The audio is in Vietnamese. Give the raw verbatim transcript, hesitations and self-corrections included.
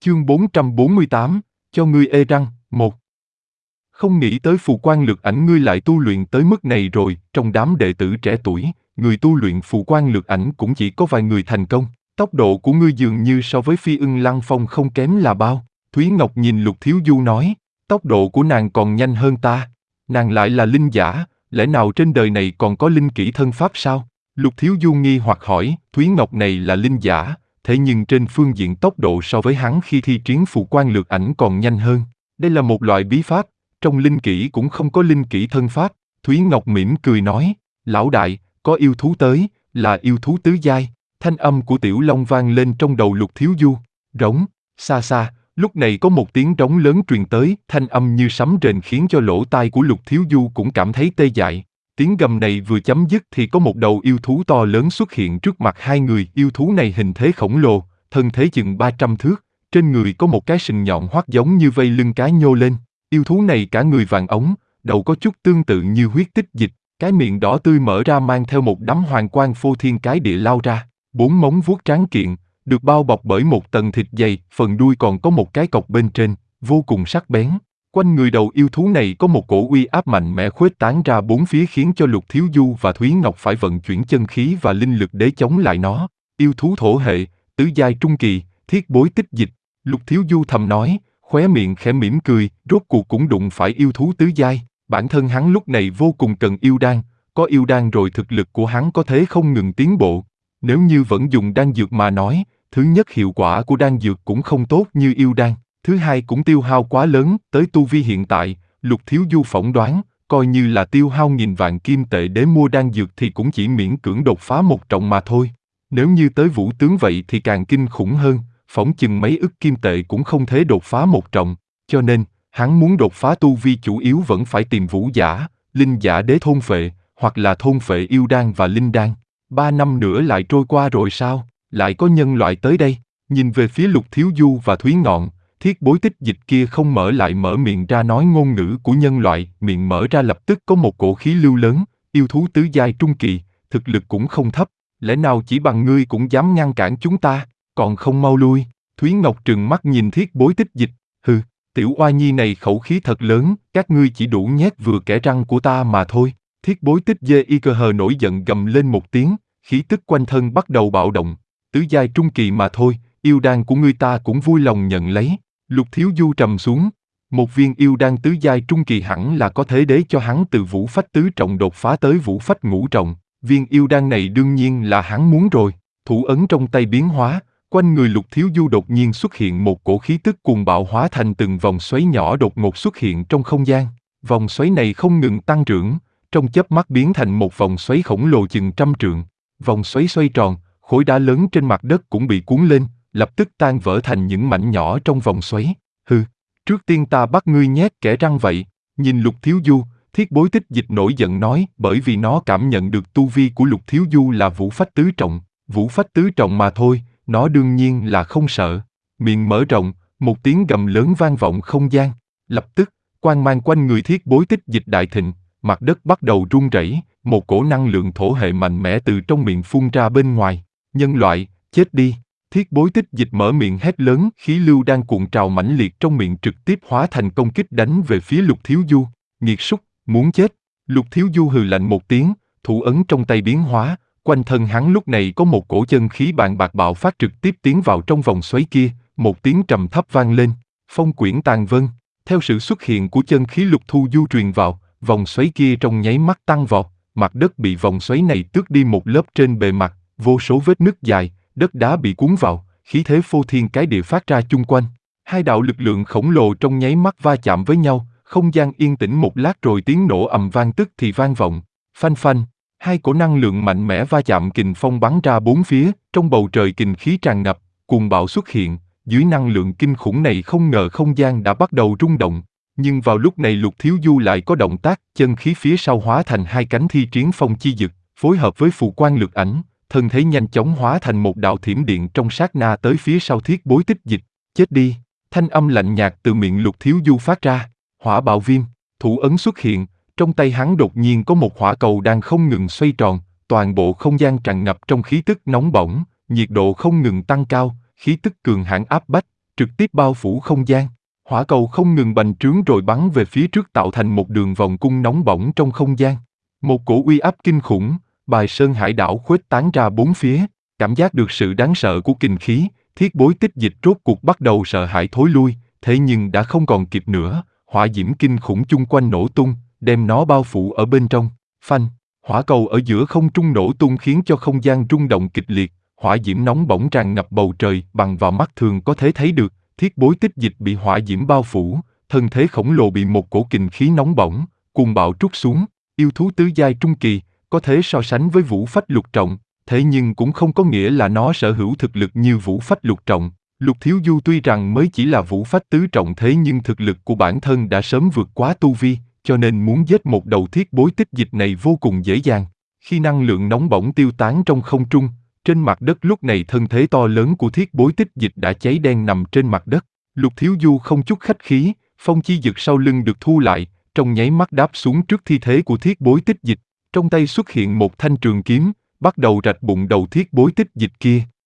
Chương bốn trăm bốn mươi tám, cho ngươi ê răng, một. Không nghĩ tới phù quan lực ảnh ngươi lại tu luyện tới mức này rồi, trong đám đệ tử trẻ tuổi, người tu luyện phù quan lực ảnh cũng chỉ có vài người thành công. Tốc độ của ngươi dường như so với Phi Ưng Lăng Phong không kém là bao. Thúy Ngọc nhìn Lục Thiếu Du nói, tốc độ của nàng còn nhanh hơn ta. Nàng lại là linh giả, lẽ nào trên đời này còn có linh kỹ thân pháp sao? Lục Thiếu Du nghi hoặc hỏi, Thúy Ngọc này là linh giả, thế nhưng trên phương diện tốc độ so với hắn khi thi triển phù quan lực ảnh còn nhanh hơn. Đây là một loại bí pháp, trong linh kỹ cũng không có linh kỹ thân pháp. Thúy Ngọc mỉm cười nói, lão đại, có yêu thú tới, là yêu thú tứ giai. Thanh âm của Tiểu Long vang lên trong đầu Lục Thiếu Du. Rống, xa xa, lúc này có một tiếng rống lớn truyền tới, thanh âm như sấm rền khiến cho lỗ tai của Lục Thiếu Du cũng cảm thấy tê dại. Tiếng gầm này vừa chấm dứt thì có một đầu yêu thú to lớn xuất hiện trước mặt hai người. Yêu thú này hình thế khổng lồ, thân thế chừng ba trăm thước, trên người có một cái sừng nhọn hoắt giống như vây lưng cá nhô lên. Yêu thú này cả người vàng ống, đầu có chút tương tự như huyết tích dịch, cái miệng đỏ tươi mở ra mang theo một đám hoàng quang phô thiên cái địa lao ra. Bốn móng vuốt tráng kiện, được bao bọc bởi một tầng thịt dày, phần đuôi còn có một cái cọc bên trên, vô cùng sắc bén. Quanh người đầu yêu thú này có một cổ uy áp mạnh mẽ khuếch tán ra bốn phía khiến cho Lục Thiếu Du và Thúy Ngọc phải vận chuyển chân khí và linh lực để chống lại nó. Yêu thú thổ hệ, tứ giai trung kỳ, thiết bối tích dịch. Lục Thiếu Du thầm nói, khóe miệng khẽ mỉm cười, rốt cuộc cũng đụng phải yêu thú tứ giai. Bản thân hắn lúc này vô cùng cần yêu đan, có yêu đan rồi thực lực của hắn có thể không ngừng tiến bộ. Nếu như vẫn dùng đan dược mà nói, thứ nhất hiệu quả của đan dược cũng không tốt như yêu đan, thứ hai cũng tiêu hao quá lớn, tới tu vi hiện tại, Lục Thiếu Du phỏng đoán, coi như là tiêu hao nghìn vạn kim tệ để mua đan dược thì cũng chỉ miễn cưỡng đột phá một trọng mà thôi. Nếu như tới vũ tướng vậy thì càng kinh khủng hơn, phỏng chừng mấy ức kim tệ cũng không thể đột phá một trọng, cho nên, hắn muốn đột phá tu vi chủ yếu vẫn phải tìm vũ giả, linh giả đế thôn phệ, hoặc là thôn phệ yêu đan và linh đan. Ba năm nữa lại trôi qua rồi sao, lại có nhân loại tới đây. Nhìn về phía Lục Thiếu Du và Thúy Ngọn, thiết bối tích dịch kia không mở lại mở miệng ra nói ngôn ngữ của nhân loại, miệng mở ra lập tức có một cổ khí lưu lớn, yêu thú tứ giai trung kỳ, thực lực cũng không thấp, lẽ nào chỉ bằng ngươi cũng dám ngăn cản chúng ta, còn không mau lui. Thúy Ngọc trừng mắt nhìn thiết bối tích dịch, hừ, tiểu oa nhi này khẩu khí thật lớn, các ngươi chỉ đủ nhét vừa kẽ răng của ta mà thôi. Thiết bối tích dê y cơ hờ nổi giận gầm lên một tiếng, khí tức quanh thân bắt đầu bạo động, tứ giai trung kỳ mà thôi, yêu đan của ngươi ta cũng vui lòng nhận lấy. Lục Thiếu Du trầm xuống, một viên yêu đan tứ giai trung kỳ hẳn là có thể để cho hắn từ vũ phách tứ trọng đột phá tới vũ phách ngũ trọng, viên yêu đan này đương nhiên là hắn muốn rồi. Thủ ấn trong tay biến hóa, quanh người Lục Thiếu Du đột nhiên xuất hiện một cổ khí tức cuồng bạo hóa thành từng vòng xoáy nhỏ đột ngột xuất hiện trong không gian, vòng xoáy này không ngừng tăng trưởng, trong chớp mắt biến thành một vòng xoáy khổng lồ chừng trăm trượng. Vòng xoáy xoay tròn, khối đá lớn trên mặt đất cũng bị cuốn lên, lập tức tan vỡ thành những mảnh nhỏ trong vòng xoáy. Hừ, trước tiên ta bắt ngươi nhét kẽ răng vậy. Nhìn Lục Thiếu Du, thiết bối tích dịch nổi giận nói, bởi vì nó cảm nhận được tu vi của Lục Thiếu Du là vũ phách tứ trọng, vũ phách tứ trọng mà thôi, nó đương nhiên là không sợ. Miệng mở rộng, một tiếng gầm lớn vang vọng không gian, lập tức, quang mang quanh người thiết bối tích dịch đại thịnh, mặt đất bắt đầu rung rẩy, một cổ năng lượng thổ hệ mạnh mẽ từ trong miệng phun ra bên ngoài. Nhân loại, chết đi! Thiết bối tích dịch mở miệng hét lớn, khí lưu đang cuộn trào mãnh liệt trong miệng trực tiếp hóa thành công kích đánh về phía Lục Thiếu Du. Nghiệt súc, muốn chết! Lục Thiếu Du hừ lạnh một tiếng, thủ ấn trong tay biến hóa, quanh thân hắn lúc này có một cổ chân khí bàn bạc bạo phát trực tiếp tiến vào trong vòng xoáy kia, một tiếng trầm thấp vang lên, phong quyển tàn vân. Theo sự xuất hiện của chân khí Lục Thu Du truyền vào, vòng xoáy kia trong nháy mắt tăng vọt, mặt đất bị vòng xoáy này tước đi một lớp trên bề mặt, vô số vết nứt dài, đất đá bị cuốn vào, khí thế phô thiên cái địa phát ra chung quanh. Hai đạo lực lượng khổng lồ trong nháy mắt va chạm với nhau, không gian yên tĩnh một lát rồi tiếng nổ ầm vang tức thì vang vọng. Phanh phanh, hai cổ năng lượng mạnh mẽ va chạm, kình phong bắn ra bốn phía, trong bầu trời kình khí tràn ngập, cuồng bạo xuất hiện, dưới năng lượng kinh khủng này không ngờ không gian đã bắt đầu rung động. Nhưng vào lúc này Lục Thiếu Du lại có động tác, chân khí phía sau hóa thành hai cánh thi triển phong chi dực, phối hợp với phù quan lực ảnh, thân thế nhanh chóng hóa thành một đạo thiểm điện trong sát na tới phía sau thiết bối tích dịch. Chết đi! Thanh âm lạnh nhạt từ miệng Lục Thiếu Du phát ra. Hỏa bạo viêm, thủ ấn xuất hiện, trong tay hắn đột nhiên có một hỏa cầu đang không ngừng xoay tròn, toàn bộ không gian tràn ngập trong khí tức nóng bỏng, nhiệt độ không ngừng tăng cao, khí tức cường hãn áp bách, trực tiếp bao phủ không gian. Hỏa cầu không ngừng bành trướng rồi bắn về phía trước tạo thành một đường vòng cung nóng bỏng trong không gian. Một cổ uy áp kinh khủng, bài sơn hải đảo khuếch tán ra bốn phía, cảm giác được sự đáng sợ của kình khí, thiết bối tích dịch rốt cuộc bắt đầu sợ hãi thối lui, thế nhưng đã không còn kịp nữa, hỏa diễm kinh khủng chung quanh nổ tung, đem nó bao phủ ở bên trong. Phanh, hỏa cầu ở giữa không trung nổ tung khiến cho không gian rung động kịch liệt, hỏa diễm nóng bỏng tràn ngập bầu trời, bằng vào mắt thường có thể thấy được, thiết bối tích dịch bị hỏa diễm bao phủ, thân thế khổng lồ bị một cổ kình khí nóng bỏng, cuồng bạo trút xuống. Yêu thú tứ giai trung kỳ, có thể so sánh với vũ phách lục trọng, thế nhưng cũng không có nghĩa là nó sở hữu thực lực như vũ phách lục trọng. Lục Thiếu Du tuy rằng mới chỉ là vũ phách tứ trọng thế nhưng thực lực của bản thân đã sớm vượt quá tu vi, cho nên muốn giết một đầu thiết bối tích dịch này vô cùng dễ dàng. Khi năng lượng nóng bỏng tiêu tán trong không trung, trên mặt đất lúc này thân thế to lớn của thiết bối tích dịch đã cháy đen nằm trên mặt đất. Lục Thiếu Du không chút khách khí, phong chi dực sau lưng được thu lại, trong nháy mắt đáp xuống trước thi thể của thiết bối tích dịch. Trong tay xuất hiện một thanh trường kiếm, bắt đầu rạch bụng đầu thiết bối tích dịch kia.